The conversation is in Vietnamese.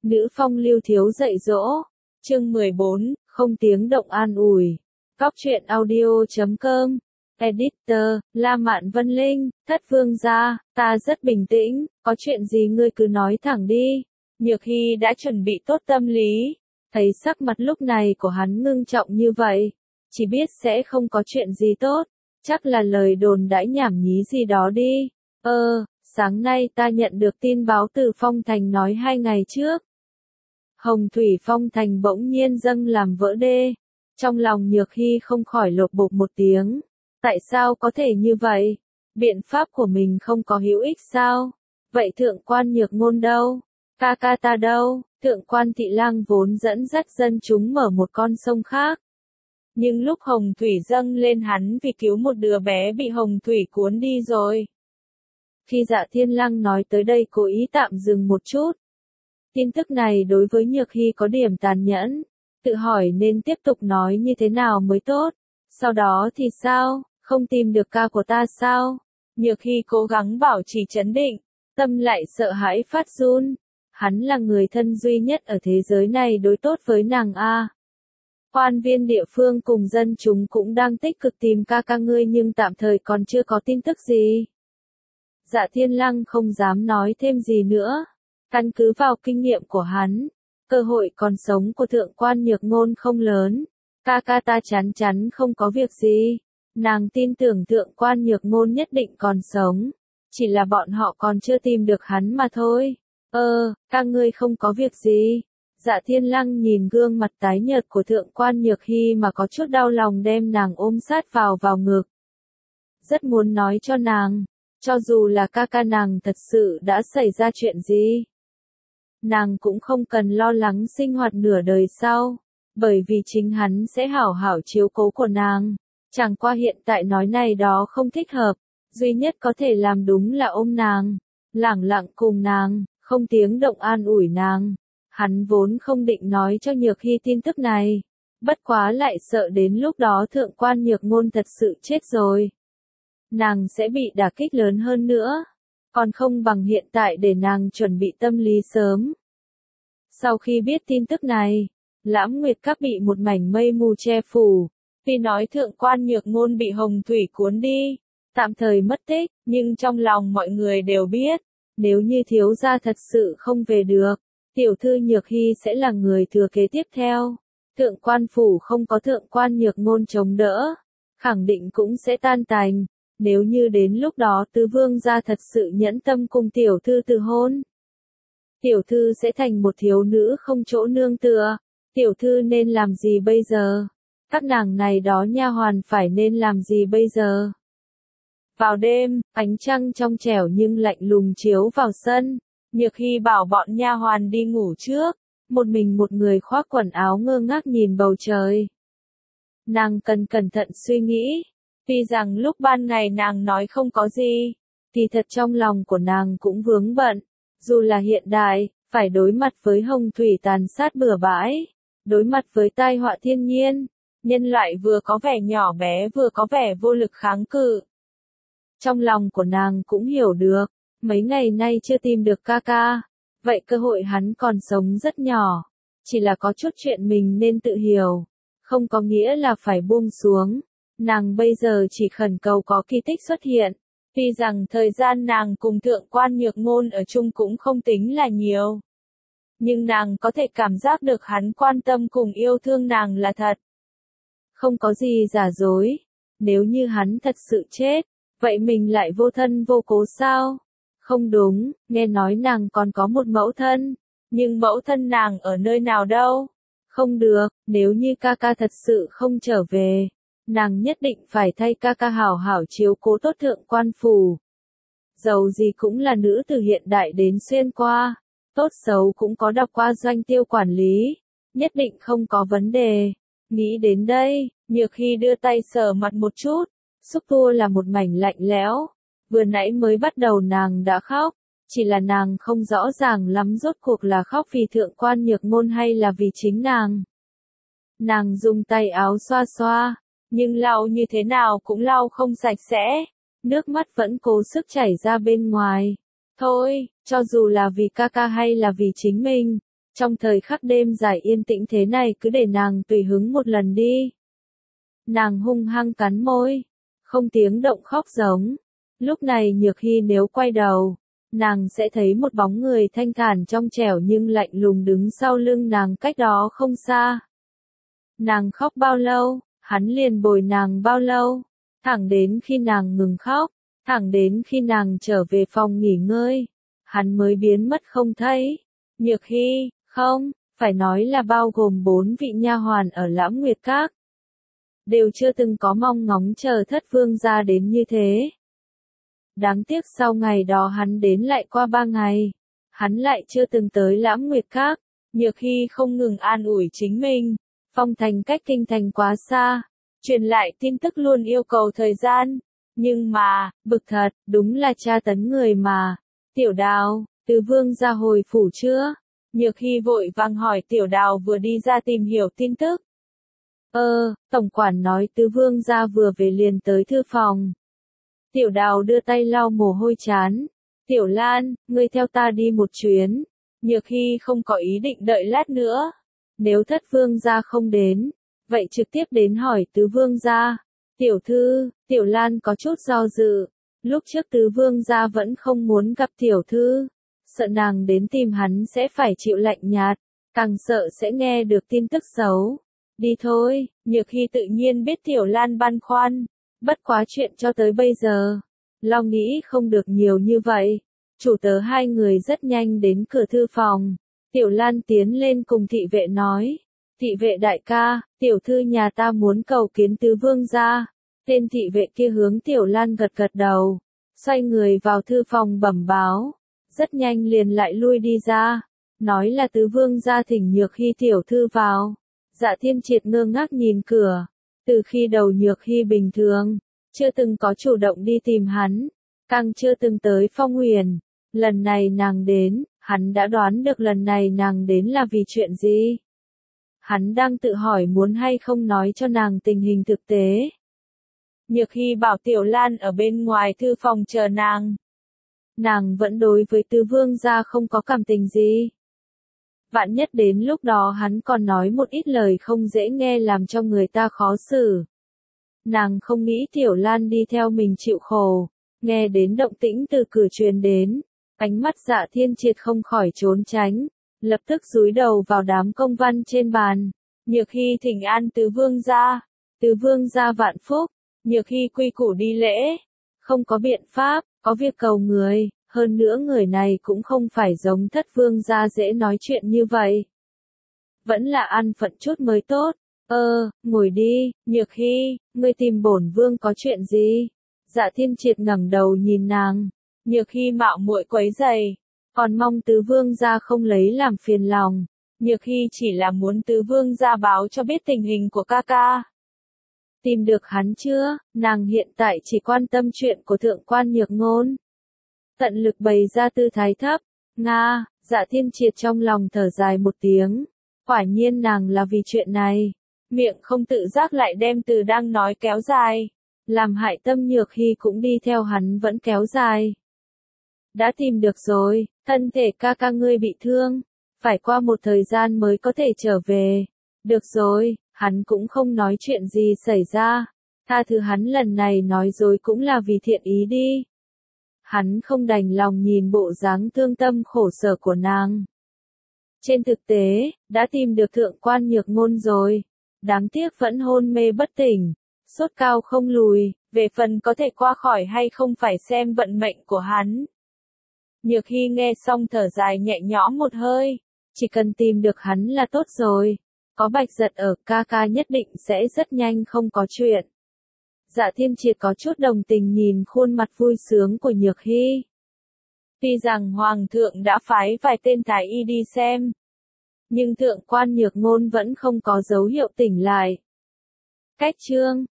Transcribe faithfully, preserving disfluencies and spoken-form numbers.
Nữ phong lưu thiếu dạy dỗ. Chương mười bốn, không tiếng động an ủi. Góc truyện audio chấm com. Editor, La Mạn Vân Linh, Thất Vương gia, ta rất bình tĩnh, có chuyện gì ngươi cứ nói thẳng đi. Nhược Hy đã chuẩn bị tốt tâm lý, thấy sắc mặt lúc này của hắn ngưng trọng như vậy, chỉ biết sẽ không có chuyện gì tốt, chắc là lời đồn đãi nhảm nhí gì đó đi. Ơ, sáng nay ta nhận được tin báo từ Phong Thành nói hai ngày trước. Hồng thủy Phong Thành bỗng nhiên dâng làm vỡ đê, trong lòng Nhược Hy không khỏi lột bột một tiếng. Tại sao có thể như vậy? Biện pháp của mình không có hữu ích sao? Vậy thượng quan Nhược Ngôn đâu? Ca ca ta đâu? Thượng quan Thị Lang vốn dẫn dắt dân chúng mở một con sông khác. Nhưng lúc hồng thủy dâng lên hắn vì cứu một đứa bé bị hồng thủy cuốn đi rồi. Khi Dạ Thiên Lang nói tới đây cố ý tạm dừng một chút. Tin tức này đối với Nhược Hy có điểm tàn nhẫn. Tự hỏi nên tiếp tục nói như thế nào mới tốt. Sau đó thì sao? Không tìm được ca của ta sao? Nhược Hy cố gắng bảo trì trấn định, tâm lại sợ hãi phát run. Hắn là người thân duy nhất ở thế giới này đối tốt với nàng a. Quan viên địa phương cùng dân chúng cũng đang tích cực tìm ca ca ngươi nhưng tạm thời còn chưa có tin tức gì. Dạ Thiên Lang không dám nói thêm gì nữa. Căn cứ vào kinh nghiệm của hắn, cơ hội còn sống của thượng quan Nhược Ngôn không lớn. Ca ca ta chắn chắn không có việc gì. Nàng tin tưởng thượng quan Nhược Ngôn nhất định còn sống. Chỉ là bọn họ còn chưa tìm được hắn mà thôi. Ơ, ca ngươi không có việc gì. Dạ Thiên Lang nhìn gương mặt tái nhợt của thượng quan Nhược Hy mà có chút đau lòng đem nàng ôm sát vào vào ngực. Rất muốn nói cho nàng, cho dù là ca ca nàng thật sự đã xảy ra chuyện gì. Nàng cũng không cần lo lắng sinh hoạt nửa đời sau. Bởi vì chính hắn sẽ hảo hảo chiếu cố của nàng. Chẳng qua hiện tại nói này đó không thích hợp. Duy nhất có thể làm đúng là ôm nàng. Lẳng lặng cùng nàng, không tiếng động an ủi nàng. Hắn vốn không định nói cho Nhược Hy tin tức này. Bất quá lại sợ đến lúc đó thượng quan Nhược Ngôn thật sự chết rồi. Nàng sẽ bị đả kích lớn hơn nữa. Còn không bằng hiện tại để nàng chuẩn bị tâm lý sớm. Sau khi biết tin tức này, Lãm Nguyệt Các bị một mảnh mây mù che phủ. Tuy nói thượng quan Nhược Ngôn bị hồng thủy cuốn đi, tạm thời mất tích, nhưng trong lòng mọi người đều biết, nếu như thiếu gia thật sự không về được, tiểu thư Nhược Hy sẽ là người thừa kế tiếp theo. Thượng quan phủ không có thượng quan Nhược Ngôn chống đỡ, khẳng định cũng sẽ tan tành. Nếu như đến lúc đó tứ vương gia thật sự nhẫn tâm cùng tiểu thư từ hôn, tiểu thư sẽ thành một thiếu nữ không chỗ nương tựa. Tiểu thư nên làm gì bây giờ? Các nàng này đó nha hoàn phải nên làm gì bây giờ? Vào đêm, ánh trăng trong trẻo nhưng lạnh lùng chiếu vào sân. Nhược Hy bảo bọn nha hoàn đi ngủ trước. Một mình một người khoác quần áo ngơ ngác nhìn bầu trời. Nàng cần cẩn thận suy nghĩ. Tuy rằng lúc ban ngày nàng nói không có gì, thì thật trong lòng của nàng cũng vướng bận. Dù là hiện đại, phải đối mặt với hồng thủy tàn sát bừa bãi. Đối mặt với tai họa thiên nhiên, nhân loại vừa có vẻ nhỏ bé vừa có vẻ vô lực kháng cự. Trong lòng của nàng cũng hiểu được, mấy ngày nay chưa tìm được ca ca, vậy cơ hội hắn còn sống rất nhỏ. Chỉ là có chút chuyện mình nên tự hiểu, không có nghĩa là phải buông xuống. Nàng bây giờ chỉ khẩn cầu có kỳ tích xuất hiện. Tuy rằng thời gian nàng cùng thượng quan Nhược Ngôn ở chung cũng không tính là nhiều. Nhưng nàng có thể cảm giác được hắn quan tâm cùng yêu thương nàng là thật. Không có gì giả dối. Nếu như hắn thật sự chết, vậy mình lại vô thân vô cố sao? Không đúng, nghe nói nàng còn có một mẫu thân. Nhưng mẫu thân nàng ở nơi nào đâu? Không được, nếu như ca ca thật sự không trở về, nàng nhất định phải thay ca ca hảo hảo chiếu cố tốt thượng quan phủ. Dầu gì cũng là nữ từ hiện đại đến xuyên qua. Tốt xấu cũng có đọc qua doanh tiêu quản lý, nhất định không có vấn đề. Nghĩ đến đây, Nhược Hy đưa tay sờ mặt một chút, xúc tua là một mảnh lạnh lẽo. Vừa nãy mới bắt đầu nàng đã khóc, chỉ là nàng không rõ ràng lắm rốt cuộc là khóc vì thượng quan Nhược Ngôn hay là vì chính nàng. Nàng dùng tay áo xoa xoa, nhưng lau như thế nào cũng lau không sạch sẽ, nước mắt vẫn cố sức chảy ra bên ngoài. Thôi, cho dù là vì ca ca hay là vì chính mình, Trong thời khắc đêm dài yên tĩnh thế này cứ để nàng tùy hứng một lần đi. Nàng hung hăng cắn môi, không tiếng động khóc giống. Lúc này Nhược Hy nếu quay đầu, nàng sẽ thấy một bóng người thanh thản trong trẻo nhưng lạnh lùng đứng sau lưng nàng cách đó không xa. Nàng khóc bao lâu, hắn liền bồi nàng bao lâu, thẳng đến khi nàng ngừng khóc, thẳng đến khi nàng trở về phòng nghỉ ngơi, hắn mới biến mất không thấy. Nhược Hy, không, phải nói là bao gồm bốn vị nha hoàn ở Lãm Nguyệt Các, đều chưa từng có mong ngóng chờ Thất Vương gia đến như thế. Đáng tiếc sau ngày đó hắn đến lại qua ba ngày, hắn lại chưa từng tới Lãm Nguyệt Các. Nhược Hy không ngừng an ủi chính mình, Phong Thành cách kinh thành quá xa, truyền lại tin tức luôn yêu cầu thời gian, nhưng mà, bực thật, đúng là tra tấn người mà. Tiểu Đào, Tứ Vương gia hồi phủ chưa? Nhược Hy vội vàng hỏi Tiểu Đào vừa đi ra tìm hiểu tin tức. Ơ, tổng quản nói Tứ Vương gia vừa về liền tới thư phòng. Tiểu Đào đưa tay lau mồ hôi chán. Tiểu Lan, ngươi theo ta đi một chuyến. Nhược Hy không có ý định đợi lát nữa. Nếu Thất Vương gia không đến, vậy trực tiếp đến hỏi Tứ Vương gia. Tiểu thư, Tiểu Lan có chút do dự. Lúc trước Tứ Vương gia vẫn không muốn gặp tiểu thư, sợ nàng đến tìm hắn sẽ phải chịu lạnh nhạt, càng sợ sẽ nghe được tin tức xấu. Đi thôi, Nhược Hy tự nhiên biết Tiểu Lan băn khoăn, bất quá chuyện cho tới bây giờ, lo nghĩ không được nhiều như vậy. Chủ tớ hai người rất nhanh đến cửa thư phòng, Tiểu Lan tiến lên cùng thị vệ nói, thị vệ đại ca, tiểu thư nhà ta muốn cầu kiến Tứ Vương gia. Tên thị vệ kia hướng Tiểu Lan gật gật đầu, xoay người vào thư phòng bẩm báo, rất nhanh liền lại lui đi ra, nói là Tứ Vương gia thỉnh Nhược Hy tiểu thư vào. Dạ Thiên Triệt ngơ ngác nhìn cửa, từ khi đầu Nhược Hy bình thường, chưa từng có chủ động đi tìm hắn, càng chưa từng tới Phong Huyền. Lần này nàng đến, hắn đã đoán được lần này nàng đến là vì chuyện gì. Hắn đang tự hỏi muốn hay không nói cho nàng tình hình thực tế. Nhược Hy bảo Tiểu Lan ở bên ngoài thư phòng chờ nàng. Nàng vẫn đối với Tứ Vương gia không có cảm tình gì. Vạn nhất đến lúc đó hắn còn nói một ít lời không dễ nghe làm cho người ta khó xử. Nàng không nghĩ Tiểu Lan đi theo mình chịu khổ. Nghe đến động tĩnh từ cửa truyền đến, ánh mắt Dạ Thiên Triệt không khỏi trốn tránh, lập tức dúi đầu vào đám công văn trên bàn. Nhược Hy thỉnh an Tứ Vương gia. Tứ Vương gia vạn phúc. Nhược Hy quy củ đi lễ, không có biện pháp, có việc cầu người, hơn nữa người này cũng không phải giống Thất Vương gia dễ nói chuyện như vậy. Vẫn là ăn phận chút mới tốt. Ơ, ngồi đi, Nhược Hy, ngươi tìm bổn vương có chuyện gì? Dạ Thiên Triệt ngẩng đầu nhìn nàng. Nhược Hy mạo muội quấy giày, còn mong Tứ Vương gia không lấy làm phiền lòng. Nhược Hy chỉ là muốn Tứ Vương gia báo cho biết tình hình của ca ca. Tìm được hắn chưa? Nàng hiện tại chỉ quan tâm chuyện của thượng quan Nhược Ngôn. Tận lực bày ra tư thái thấp. Nga, Dạ Thiên Triệt trong lòng thở dài một tiếng. Quả nhiên nàng là vì chuyện này. Miệng không tự giác lại đem từ đang nói kéo dài. Làm hại tâm Nhược Hy cũng đi theo hắn vẫn kéo dài. Đã tìm được rồi, thân thể ca ca ngươi bị thương. Phải qua một thời gian mới có thể trở về. Được rồi. Hắn cũng không nói chuyện gì xảy ra, tha thứ hắn lần này nói dối cũng là vì thiện ý đi. Hắn không đành lòng nhìn bộ dáng thương tâm khổ sở của nàng. Trên thực tế, đã tìm được thượng quan Nhược Ngôn rồi, đáng tiếc vẫn hôn mê bất tỉnh, sốt cao không lùi, về phần có thể qua khỏi hay không phải xem vận mệnh của hắn. Nhược Hy nghe xong thở dài nhẹ nhõm một hơi, chỉ cần tìm được hắn là tốt rồi. Có Bạch Giật ở, ca ca nhất định sẽ rất nhanh không có chuyện. Dạ Thiên Triệt có chút đồng tình nhìn khuôn mặt vui sướng của Nhược Hy. Tuy rằng Hoàng thượng đã phái vài tên thái y đi xem, nhưng thượng quan Nhược Ngôn vẫn không có dấu hiệu tỉnh lại. Cách chương